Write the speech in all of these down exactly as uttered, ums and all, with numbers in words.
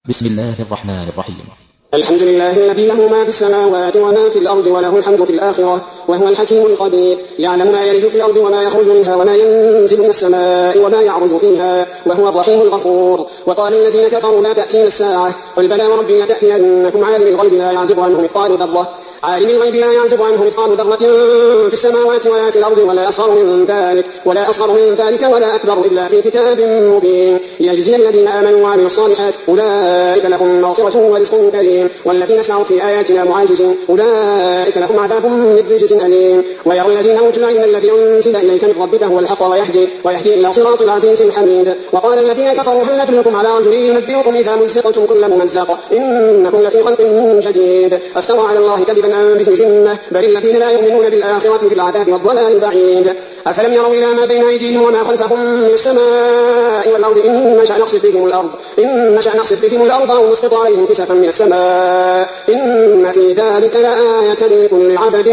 بسم الله الرحمن الرحيم. الحمد لله الذي له ما في السماوات وما في الأرض وله الحمد في الآخرة وهو الحكيم الخبير، يعلم ما يلج في الأرض وما يخرج منها وما ينزل من السماء وما يعرج فيها وهو الرحيم الغفور. وقال الذين كفروا لا تأتينا الساعة قل بلى وربي لتأتينكم عالم الغيب لا يعزب عنه مثقال ذرة عالم الغيب لا يعزب عنه مثقال ذرة في السماوات ولا في الأرض ولا أصغر من ذلك ولا أصغر من ذلك ولا أكبر إلا في كتاب مبين ليجزي الذين آمنوا وعملوا الصالحات أولئك لهم مغفرة ورزق كريم، والذين سعوا في آياتنا معاجزين أولئك لهم عذاب من رجز أليم. ويرى الذين أوتوا العلم الذي أنزل إليك من ربك هو الحق ويهدي ويهدي إلى صراط العزيز الحميد. وقال الذين كفروا هل ندلكم على رجل ينبئكم إذا مزقتم كل ممزق إنكم لفي خلق جديد أفترى على الله كذبا أم به جنة بل الذين لا يؤمنون بالآخرة في العذاب والضلال البعيد. أفلم يروا إلى ما بين أيديهم وما خلفهم من السماء والأرض إن نشأ نخسف بهم الأرض إن نشأ نخسف بهم الأرض أو نسقط عليهم كسفا من السماء إن في ذلك لآية لكل عبد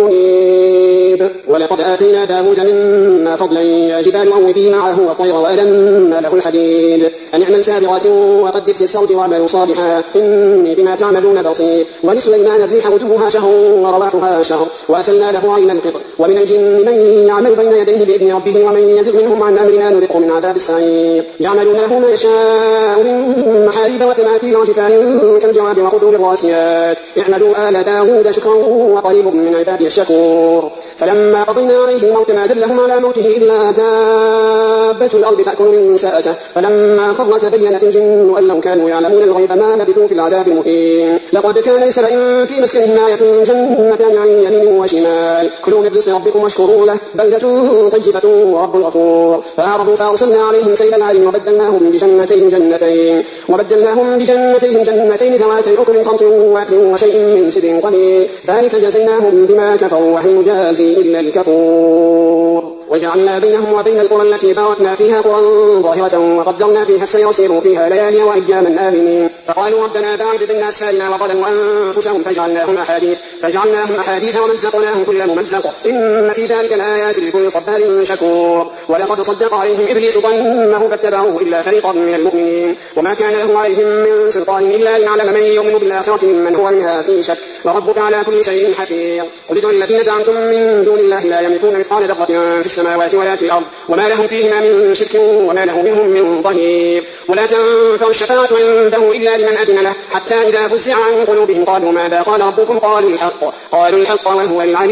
منيب. ولقد آتينا داود منا فضلا يا جبال أوبي معه والطير وألنا له الحديد أن اعمل سابغات وقدر في السرد واعملوا صالحا إني بما تعملون بصير. ولسليمان الريح غدوها شهر ورواحها شهر وأسلنا له عين القطر ومن الجن من يعمل بين يديه بإذن ربه ومن يزغ منهم عن أمرنا نذقه من عذاب السعير. يعملون له ما يشاء من محاريب وتماثيل وجفان كالجواب وقدور الراسيات اعملوا آل داود شكرا وقريب من عبادي الشكور. فلما قضينا عليه الموت ما دلهم على موته إلا دابة الأرض تأكل من ساءته فلما خر تبينت الجن أن لو كانوا يعلمون الغيب ما لبثوا في العذاب المهين. لقد كان لسبأ في مسكنهم آية جنتان عن يمين وشمال كلوا من رزق ربكم واشكروا له بلدة طيبة ورب غفور. فأعرضوا فأرسلنا عليهم سيل العلم وبدلناهم بجنتين جنتين وبدلناهم بجنتين جنتين ذواتي أكل خمط وأثل وشيء من سدر قليل ذلك جزيناهم بما كفروا وهل نجازي إلا الكفور. وجعلنا بينهم وبين القرى التي باركنا فيها قرى ظاهرة وقدرنا فيها السير سيروا فيها ليالي وأياما آمنين. فقالوا ربنا باعد بين أسفارنا وظلموا أنفسهم فجعلناهم أحاديث فجعلناهم أحاديث ومزقناهم كل ممزق إن في ذلك الآيات لكل صبار شكور. ولقد صدق عليهم إبليس ظنه فاتبعوه إلا فريقا من المؤمنين وما كان له عليهم من سلطان إلا ليعلم من يؤمن بالآخرة ممن هو منها في شك وربك على كل شيء حفيظ. قل ادعوا الذين زعمتم من دون الله لا يملكون مثقال ذرة في السماوات ولا في الأرض وما لهم فيهما من شرك وما له منهم من ظهير. ولا تنفع الشفاعة عنده إلا لمن أذن له حتى إذا فزع عن قلوبهم قالوا ماذا قال ربكم قالوا الحق قالوا الحق وهو العلي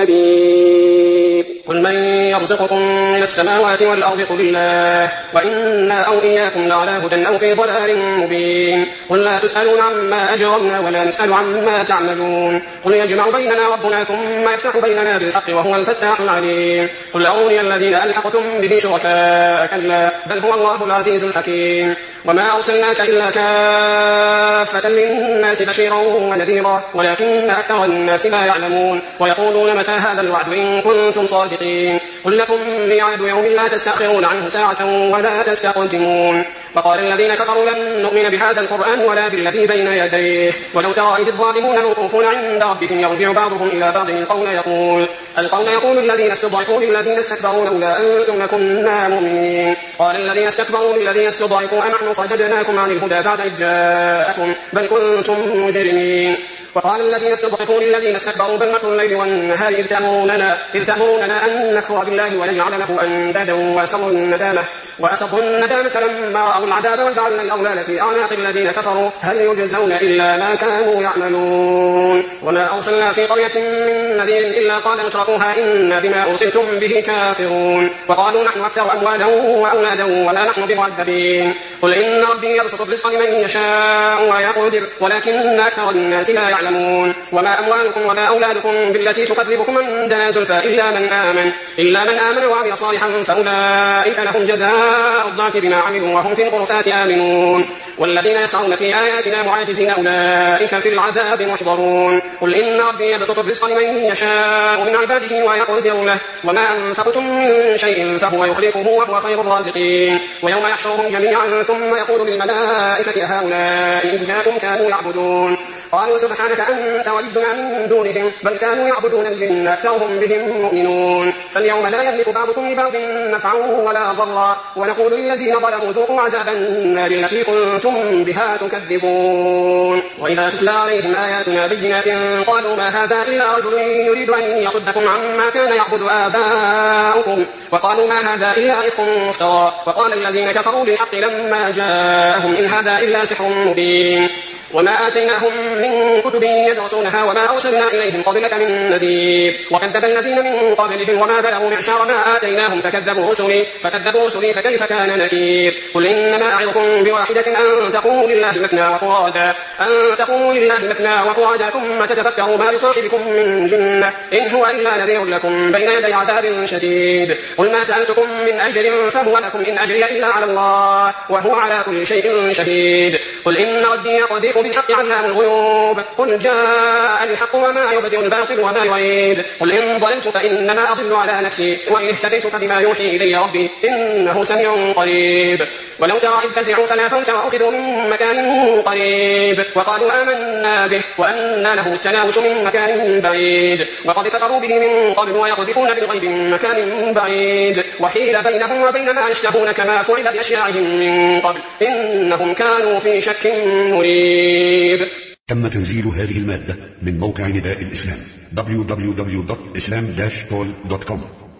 الكبير. قل من يرزقكم من السماوات والأرض قل الله وإنا أو إياكم لعلى هدى أو في ضلال مبين. قل لا تسألون عما أجرمنا ولا نسأل عما تعملون. قل يجمع بيننا ربنا ثم يفتح بيننا بالحق وهو الفتاح العليم. قل أروني الذين ألحقتم به شركاء كلا بل هو الله العزيز الحكيم. وما أرسلناك إلا كافة للناس بشيرا ونذيرا ولكن أكثر الناس لا يعلمون ويقولون متى هذا الوعد إن كنتم صادقين. قل لكم ميعاد يوم لا تستأخرون عنه ساعة ولا تستقدمون. وقال الذين كفروا لن نؤمن بهذا القرآن ولا بالذي بين يديه ولو ترى إذ الظالمون موقوفون عند ربهم يرجع بعضهم إلى بعض القول يقول القول يقول الذين استضعفوا للذين استكبروا لولا أنتم لكنا مؤمنين. قال الذين استكبروا للذين استضعفوا أنحن صددناكم عن الهدى بعد إذ جاءكم بل كنتم مجرمين. وقال الذين استضعفوا للذين استكبروا بل مكر الليل والنهار إذ تأمروننا إذ تأمروننا أن نكفر بالله ونجعل له أندادا وأسروا الندامة وأسروا الندامة لما رأوا العذاب وجعلنا الأغلال في أعناق الذين كفروا هل يجزون إلا ما كانوا يعملون. وما أرسلنا في قرية من نذير إلا قال مترفوها إنا بما أرسلتم به كافرون. وقالوا نحن أكثر أموالا وأولادا ولا نحن بمعذبين. قل إن ربي يبسط الرزق لمن يشاء ويقدر ولكن أكثر الناس لا يعلمون. وما أموالكم ولا أولادكم بالتي تقربكم عندنا زلفى إلا من آمن إلا من آمن وعمل صالحا فأولئك لهم جزاء الضعف بما عملوا وهم في الغرفات آمنون. والذين يسعون في آياتنا معاجزين أولئك في العذاب محضرون. قل إن ربي يبسط الرزق لمن يشاء من عباده ويقدر له وما أنفقتم من شيء فهو يخلفه وهو خير الرازقين. ويوم يحشرهم جميعا ثم يقول للملائكة هؤلاء إياكم كانوا يعبدون قالوا سبحانك أنت ولينا من دونهم بل كانوا يعبدون الجن أكثرهم بهم مؤمنون فاليوم لا يملك بعضكم لبعض نفعا ولا ضرا ونقول للذين ظلموا ذوقوا عذاب النار التي كنتم بها تكذبون وإذا تتلى عليهم آياتنا بينات قالوا ما هذا إلا رجل يريد أن يصدكم عما كان يعبد آباؤكم وقالوا ما هذا إلا إفك مفترى وقال الذين كفروا بالحق لما جاءهم إن هذا إلا سحر مبين وما آتيناهم من كتب يدرسونها وما أرسلنا إليهم قبلك من نذير وكذب الذين من قبلهم وما بلغوا معشار ما آتيناهم فكذبوا رسلي فكذبوا رسلي فكيف كان نكير قل إنما أعظكم بواحدة أن تقوموا لله مثنى وفرادا أن تقوموا لله مثنى وفرادا ثم تتفكروا ما بصاحبكم من جنة إن هو إلا نذير لكم بين يدي عذاب شديد قل ما سألتكم من أجر فهو لكم إن أجري إلا على الله وهو على كل شيء شهيد قل إن ربي يقذف بالحق علام الغيوب قل جاء الحق وما يبدئ الباطل وما يعيد قل إن ضللت فإنما أضل على نفسي وإن اهتديت فبما يوحي إلي ربي إنه سميع قريب ولو ترى إذ فزعوا فلا فوت وأخذوا من مكان قريب وقالوا آمنا به وأنى له التناوش من مكان بعيد وقد كفروا به من قبل ويقذفون بالغيب من مكان بعيد وحيل بينهم وبين ما يشتهون كما فعل بأشياعهم من قبل إنهم كانوا في شك مريب. تم تنزيل هذه المادة من موقع نداء الإسلام دبليو دبليو دبليو دوت إسلام داش كول دوت كوم.